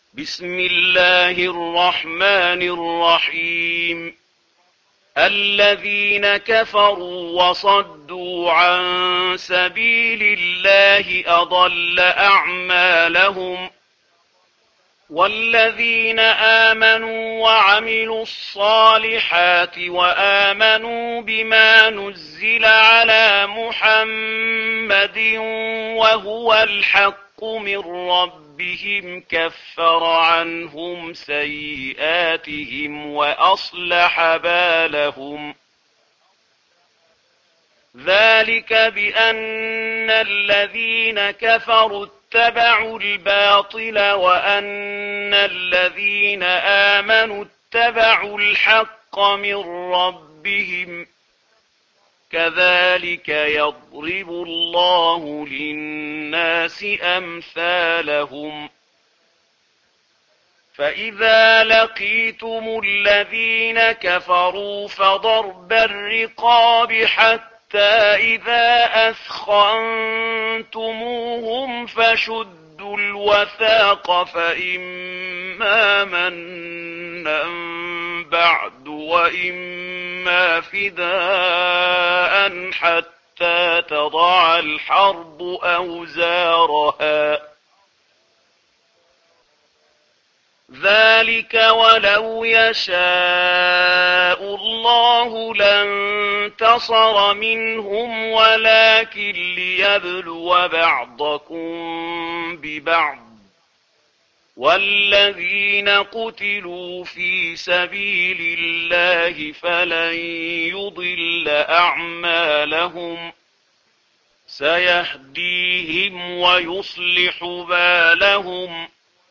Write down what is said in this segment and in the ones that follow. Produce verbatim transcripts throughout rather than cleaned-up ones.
بسم الله الرحمن الرحيم. الذين كفروا وصدوا عن سبيل الله أضل أعمالهم، والذين آمنوا وعملوا الصالحات وآمنوا بما نزل على محمد وهو الحق من ربهم كفر عنهم سيئاتهم وأصلح بالهم. ذلك بأن الذين كفروا اتبعوا الباطل وأن الذين آمنوا اتبعوا الحق من ربهم، كذلك يضرب الله للناس أمثالهم. فإذا لقيتم الذين كفروا فضرب الرقاب حتى إذا أثخنتموهم فشدوا الوثاق، فإما منا بعد وإما فداء حتى تضع الحرب أوزارها. ذلك ولو يشاء الله لانتصر منهم ولكن ليبلو بعضكم ببعض، والذين قتلوا في سبيل الله فلن يضل أعمالهم، سيهديهم ويصلح بالهم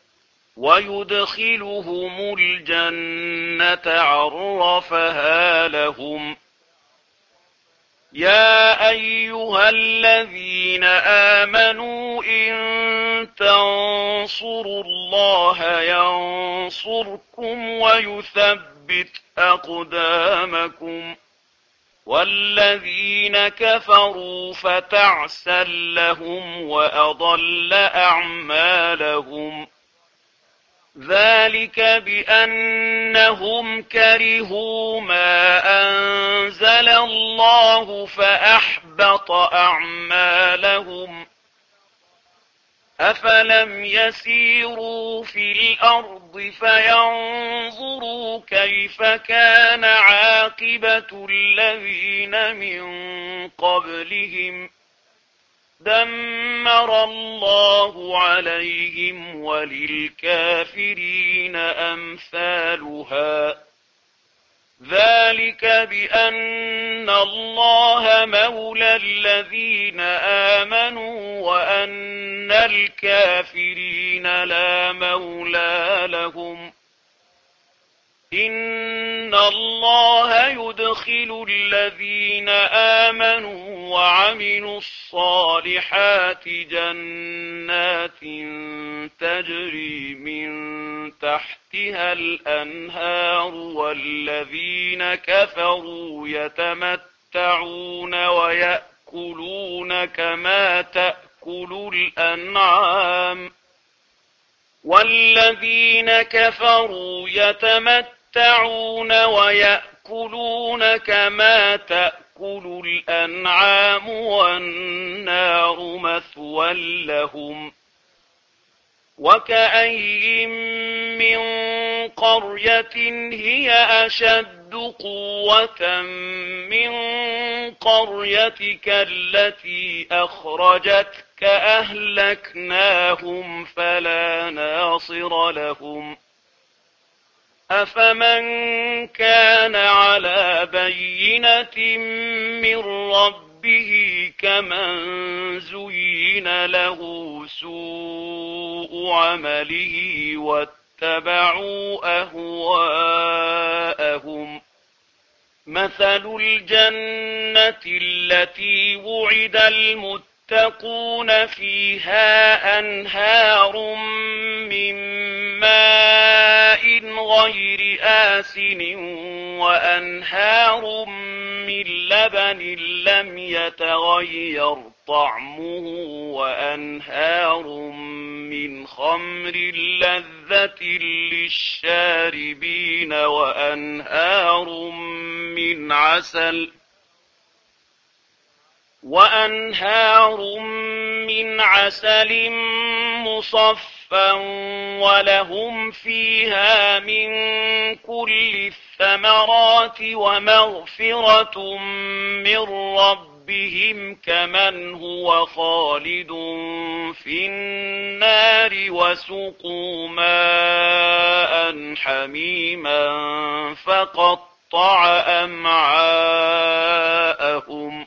ويدخلهم الجنة عرفها لهم. يا أيها الذين آمنوا إن تنصروا الله ينصركم ويثبت أقدامكم، والذين كفروا فتعسا لهم وأضل أعمالهم. ذلك بأنهم كرهوا ما أنزل الله فأحبط أعمالهم. أفلم يسيروا في الأرض فينظروا كيف كان عاقبة الذين من قبلهم، دمر الله عليهم وللكافرين أمثالها. ذلك بأن الله مولى الذين آمنوا وأن الكافرين لا مولى لهم. إن الله يدخل الذين آمنوا وعملوا الصالحات جنات تجري من تحتها الأنهار، والذين كفروا يتمتعون ويأكلون كما تأكل الأنعام والذين كفروا يتمتعون يتمتعون ويأكلون كما تأكل الأنعام والنار مثوى لهم. وكأي من قرية هي أشد قوة من قريتك التي أخرجتك أهلكناهم فلا ناصر لهم. أفمن كان على بينة من ربه كمن زين له سوء عمله واتبعوا أهواءهم. مثل الجنة التي وعد المتقون فيها أنهار من ماء غير آسن وأنهار من لبن لم يتغير طعمه وأنهار من خمر لذة للشاربين وأنهار من عسل وأنهار من عسل مصفى ولهم فيها من كل الثمرات ومغفرة من ربهم كمن هو خالد في النار وسقوا ماء حميما فقطع أمعاءهم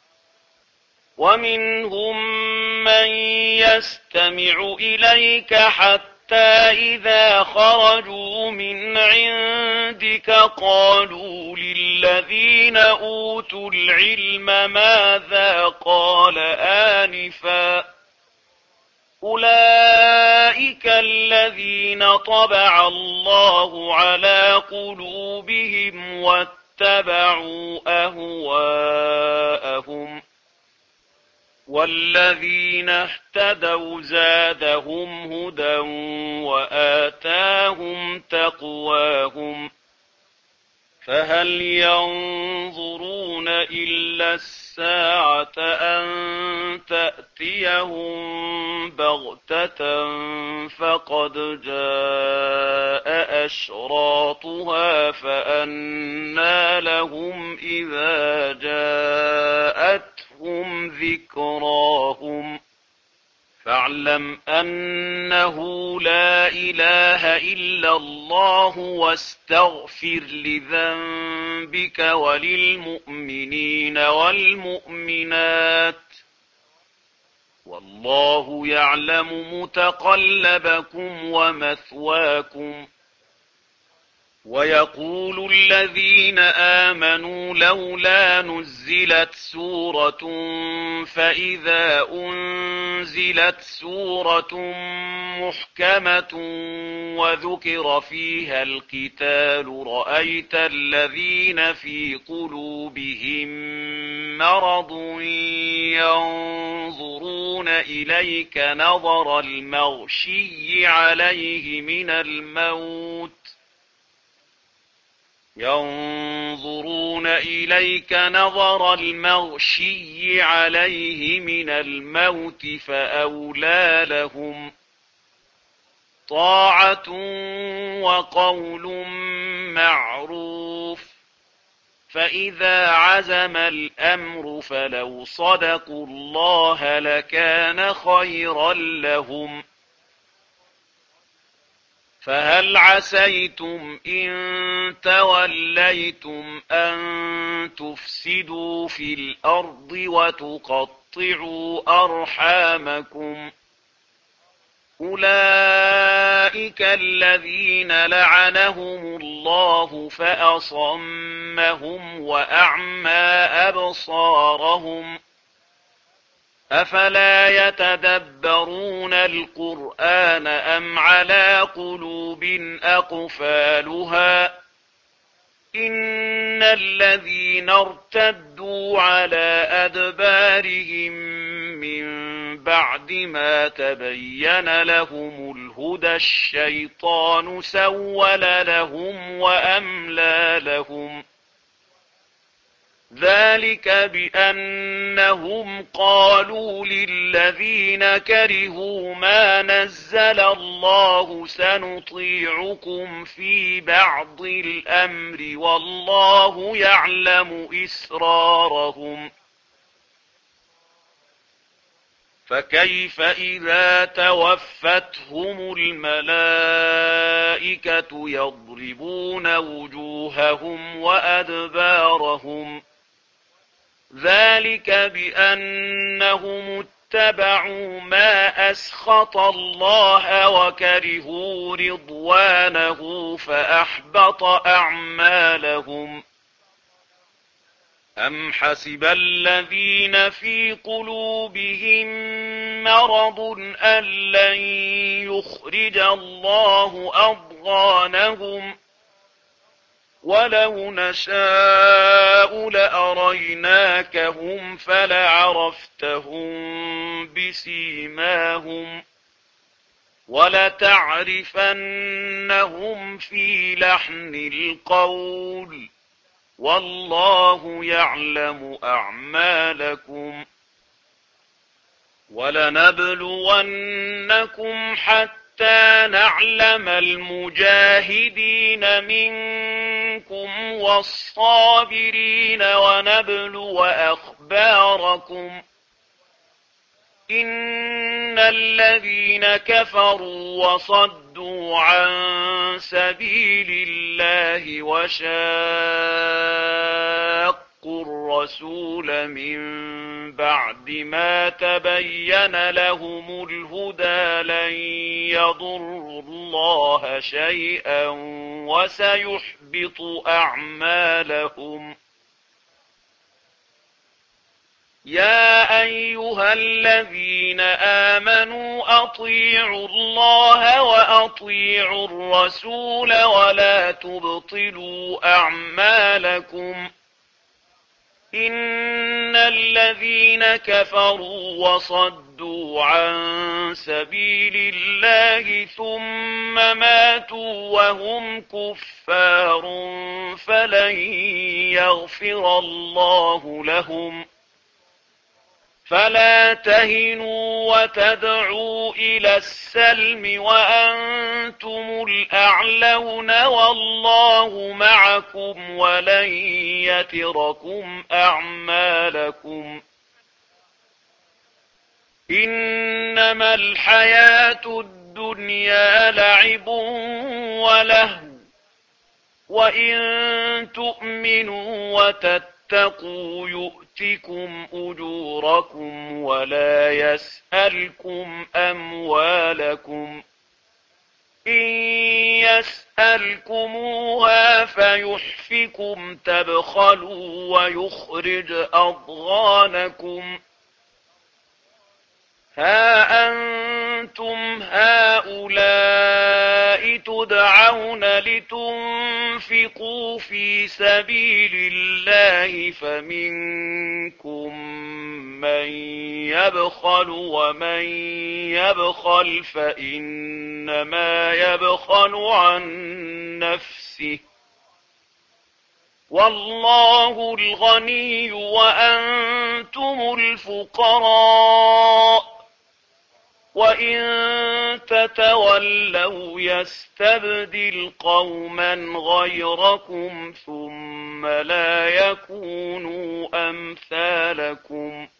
ومنهم من يستمع إليك حتى إذا خرجوا من عندك قالوا للذين أوتوا العلم ماذا قال آنفا أولئك الذين طبع الله على قلوبهم واتبعوا أهواءهم والذين اهتدوا زادهم هدى وآتاهم تقواهم فهل ينظرون إلا الساعة أن تأتيهم بغتة فقد جاء أشراطها فأنى لهم إذا جاءتهم ذكراهم فاعلم أنه لا إله إلا الله واستغفر لذنبك وللمؤمنين والمؤمنات والله يعلم متقلبكم ومثواكم ويقول الذين آمنوا لولا نزلت سورة فإذا أنزلت سورة محكمة وذكر فيها القتال رأيت الذين في قلوبهم مرض ينظرون إليك نظر المغشي عليه من الموت ينظرون إليك نظر المغشي عليه من الموت فأولى لهم طاعة وقول معروف فإذا عزم الأمر فلو صدقوا الله لكان خيرا لهم فهل عسيتم إن توليتم أن تفسدوا في الأرض وتقطعوا أرحامكم أولئك الذين لعنهم الله فأصمهم وأعمى أبصارهم أفلا يتدبرون القرآن أم على قلوب أقفالها إن الذين ارتدوا على أدبارهم من بعد ما تبين لهم الهدى الشيطان سول لهم وأملى لهم ذلك بأنهم قالوا للذين كرهوا ما نزل الله سنطيعكم في بعض الأمر والله يعلم إسرارهم فكيف إذا توفتهم الملائكة يضربون وجوههم وأدبارهم ذلك بأنهم اتبعوا ما أسخط الله وكرهوا رضوانه فأحبط أعمالهم أم حسب الذين في قلوبهم مرض أن لن يخرج الله أضغانهم ولو نشاء لأريناكهم فلعرفتهم بسيماهم ولتعرفنهم في لحن القول والله يعلم أعمالكم ولنبلونكم حتى نعلم المجاهدين منكم والصابرين ونبلو أخباركم إن الذين كفروا وصدوا عن سبيل الله وشاقوا الرسول من بعد ما تبين لهم الهدى لن يضروا الله شيئا وسيحبط أعمالهم يا أيها الذين آمنوا أطيعوا الله وأطيعوا الرسول ولا تبطلوا أعمالكم إن الذين كفروا وصدوا عن سبيل الله ثم ماتوا وهم كفار فلن يغفر الله لهم فلا تهنوا وتدعوا إلى السلم وأنتم الأعلون والله معكم ولن يتركم أعمالكم إنما الحياة الدنيا لعب ولهو وإن تؤمنوا وتتقوا يؤتكم أجوركم ولا يسألكم أموالكم إن يسألكموها فيحفكم تبخلوا ويخرج أضغانكم ها أنتم هؤلاء تدعون لتنفقوا في سبيل الله فمنكم من يبخل ومن يبخل فإنما يبخل عن نفسه والله الغني وأنتم الفقراء وإن تتولوا يستبدل قوما غيركم ثم لا يكونوا أمثالكم